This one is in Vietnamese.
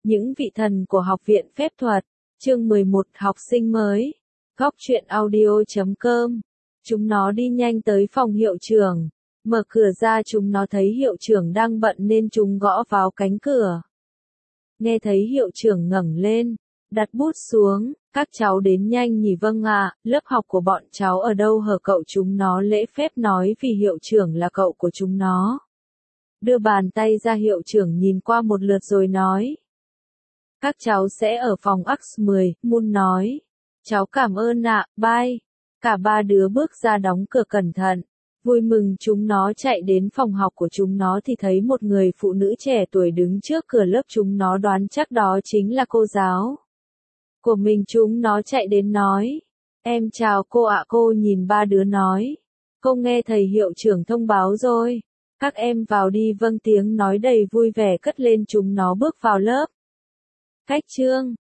Những vị thần của Học viện Phép thuật, chương 11 học sinh mới, góc truyện audio.com. Chúng nó đi nhanh tới phòng hiệu trưởng, mở cửa ra chúng nó thấy hiệu trưởng đang bận nên chúng gõ vào cánh cửa. Nghe thấy hiệu trưởng ngẩng lên, đặt bút xuống, các cháu đến nhanh nhỉ? Vâng ạ, lớp học của bọn cháu ở đâu hở cậu? Chúng nó lễ phép nói vì hiệu trưởng là cậu của chúng nó. Đưa bàn tay ra, hiệu trưởng nhìn qua một lượt rồi nói. Các cháu sẽ ở phòng X10, Moon nói. Cháu cảm ơn ạ, bye. Cả ba đứa bước ra đóng cửa cẩn thận. Vui mừng chúng nó chạy đến phòng học của chúng nó thì thấy một người phụ nữ trẻ tuổi đứng trước cửa lớp. Chúng nó đoán chắc đó chính là cô giáo của mình. Chúng nó chạy đến nói. Em chào cô ạ. Cô nhìn ba đứa nói. Cô nghe thầy hiệu trưởng thông báo rồi. Các em vào đi. Vâng, tiếng nói đầy vui vẻ cất lên. Chúng nó bước vào lớp. Cách chương